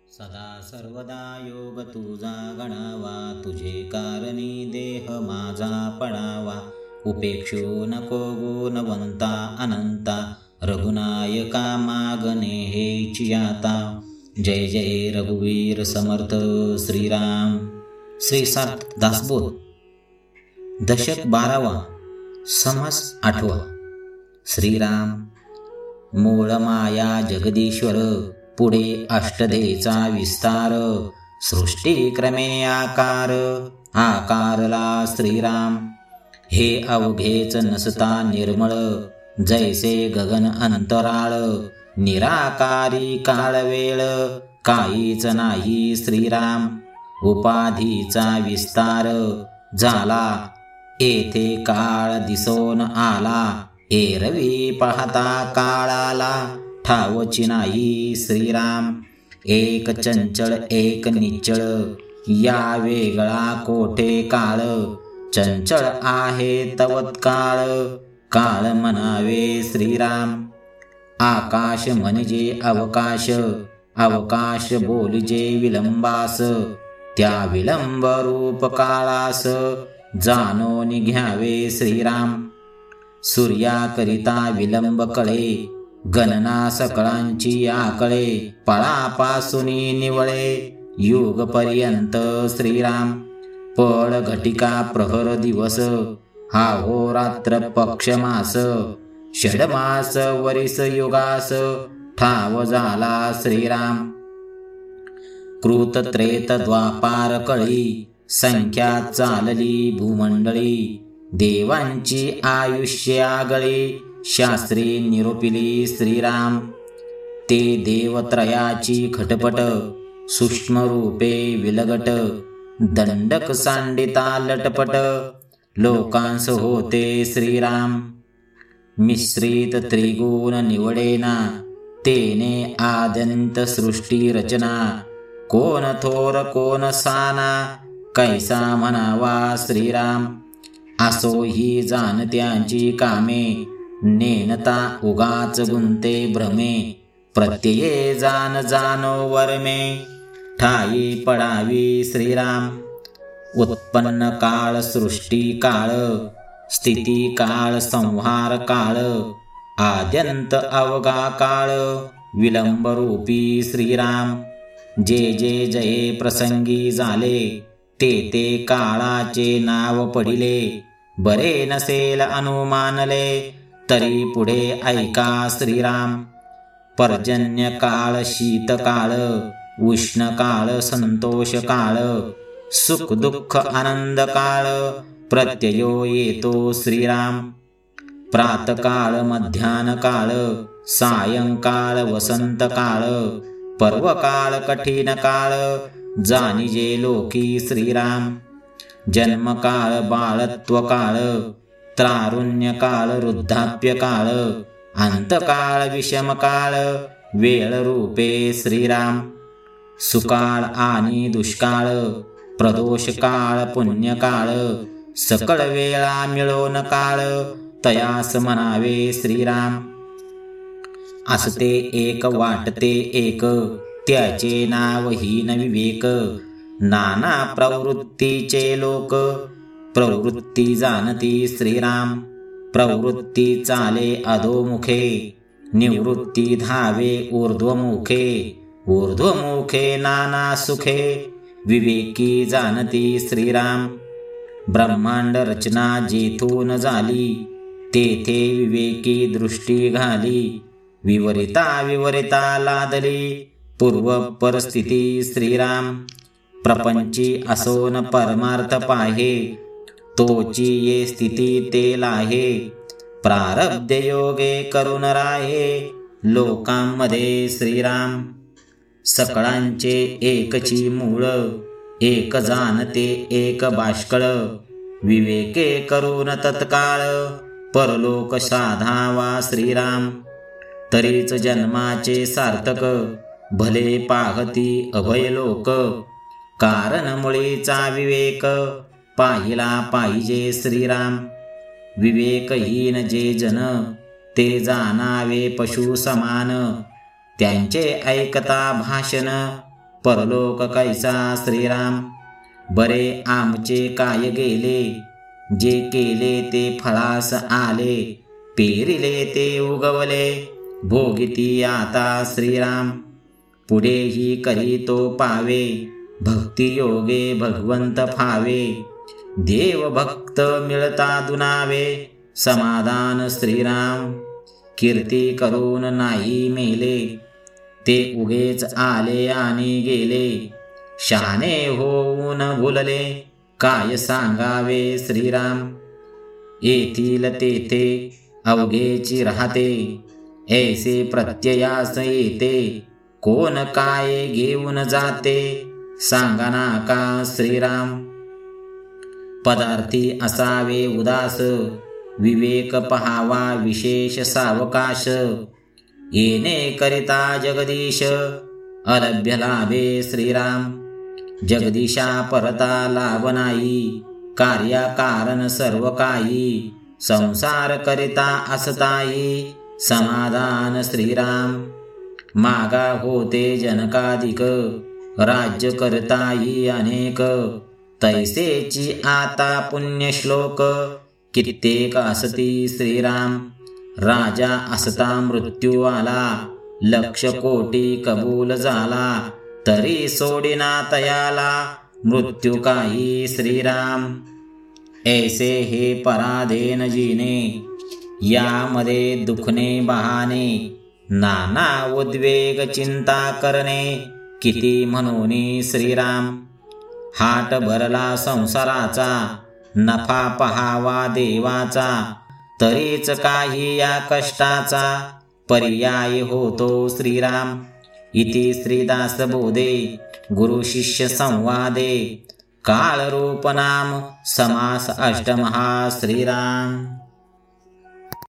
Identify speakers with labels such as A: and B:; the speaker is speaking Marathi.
A: सदा सर्वदा योग तुझा गणावा, तुझे कारणी देह माझा पडावा. उपेक्षू नको गुणवंता अनंता, रघुनायका मागणे हेची आता. जय जय रघुवीर समर्थ श्रीराम. श्री 7 दासबोध. दशक 12वा, समास 8वा. श्रीराम. मूळ माया जगदीश्वर, पुढे अष्टधेचा विस्तार. सृष्टीक्रमे आकार, आकारला श्रीराम. हे अवघेच नसता निर्मळ, जैसे गगन अंतराळ. निराकारी काळवेळ, काहीच नाही श्रीराम. उपाधीचा विस्तार झाला, येथे काळ दिसून आला. एरवी पाहता काळाला, ठावची नाही श्रीराम. एक चंचळ एक निश्चळ, या वेगळा कोठे काळ. चंचळ आहे तवत काळ, काळ म्हणावे श्रीराम. आकाश म्हणजे अवकाश, अवकाश बोलजे विलंबास. त्या विलंब रूप काळास, जाणून घ्यावे श्रीराम. सूर्याकरिता विलंब कळे, गणना सकळांची आकळे. पळापासून निवळे, युगपर्यंत श्रीराम. पळ घटिका प्रहर दिवस, हा हो रात्र पक्ष मास. षडमास वरिस युगास, ठाव झाला श्रीराम. कृत त्रेत द्वापार कळी, संख्या चालली भूमंडळी. देवांची आयुष्य आगळी, शास्त्री निरूपिली श्रीराम. ते देवत्रयाची खटपट, सूक्ष्म रूपे विलगट. दंडक सांडिता लटपट, लोकांस होते श्रीराम. मिश्रित त्रिगुण निवडेना, तेने आद्यंत सृष्टी रचना. कोण थोर कोण साना, कैसा म्हणावा श्रीराम. असो ही जाणत्यांची कामे, नेनता उगाच गुंते भ्रमे. प्रत्यये जाण जाणो वर्मे, ठाई पडावी श्रीराम. उत्पन्न काळ सृष्टी काळ, स्थिती काळ संहार काळ. आद्यंत अवघा काळ, विलंब रूपी श्रीराम. जे जे जये प्रसंगी झाले, ते ते काळाचे नाव पडिले. बरे नसेल अनुमानले, तरी पुढे ऐका श्रीराम. पर्जन्य काळ शीत काळ, उष्ण काळ संतोष काळ. सुख दुःख आनंद काळ, प्रत्ययो येतो श्रीराम. प्रातकाळ मध्यान काळ, सायंकाळ वसंत काळ. पर्वकाळ कठीण काळ, जाणिजे लोकी श्रीराम. जन्मकाळ बाळत्व काळ, तारुण्य काळ वृद्धाप्य काळ. अंतकाळ विषम काळ, वेळ रूपे श्रीराम. सुकाळ आणि दुष्काळ, प्रदोष काळ पुण्यकाळ. सकळ वेळा मिळवून काळ, तयास म्हणावे श्रीराम. असते एक वाटते एक, त्याचे नाव हीन विवेक. नाना प्रवृत्तीचे लोक, प्रवृत्ती जाणती श्रीराम. प्रवृत्ती चाले अधोमुखे, निवृत्ती धावे ऊर्ध्वमुखे. ऊर्ध्वमुखे नाना सुखे, विवेकी जाणती श्रीराम. ब्रह्मांड रचना जेथून झाली, तेथे विवेकी दृष्टी घाली. विवरिता विवरिता लादली, पूर्व परिस्थिती श्रीराम. प्रपंची असोन परमार्थ पाहे, तोची ये स्थिती ते लाहे. प्रारब्ध योगे करून राहे, लोकांमध्ये श्रीराम. सकळांचे एकची मूळ, एक जाणते एक बाष्कळ. विवेके करून तत्काळ, परलोक साधावा श्रीराम. तरीच जन्माचे सार्थक, भले पाहती अभय लोक. कारण मुळीचा विवेक, पाहिला पाहिजे श्रीराम. विवेकहीन जे जन, ते जाणावे पशु समान. त्यांचे ऐकता भाषण, परलोक कैसा श्रीराम. बरे आमचे काय गेले, जे केले ते फळास आले. पेरिले ते उगवले, भोगिती आता श्रीराम. पुढेही करीतो पावे, भक्ती योगे भगवंत फावे. देव भक्त मिळता दुनावे, समाधान श्रीराम. कीर्ती करून नाही मेले, ते उगेच आले आणि गेले. शहाणे होऊन भुलले, काय सांगावे श्रीराम. येथील तेथे अवघेची राहते, ऐसे प्रत्ययास येते. कोण काय घेऊन जाते, सांगा ना का श्रीराम. पदार्थी असावे उदास, विवेक पहावा विशेष सावकाश. येणे करिता जगदीश, अलभ्य लाभे श्रीराम. जगदीशा परता लाभ नाही, कार्याकारण सर्व काही. संसार करिता असताई, समाधान श्रीराम. मागा होते जनकाधिक, राज्य करताई अनेक. तैसेची आता पुण्यश्लोक, कित्येक असती श्रीराम. राजा असता मृत्यू आला, लक्ष कोटी कबूल झाला. तरी सोडिना तयाला, मृत्यू काही श्रीराम. ऐसे हे पराधीन जीने, यामध्ये दुखणे बहाने. नाना उद्वेग चिंता करणे, किती म्हणूनी श्रीराम. हाट भरला संसाराचा, नफा पहावा देवाचा. तरीच काही या कष्टाचा, पर्याय होतो श्रीराम. इति श्रीदास बोधे, गुरु शिष्य संवादे. काल रूप नाम समास अष्टमहा श्रीराम.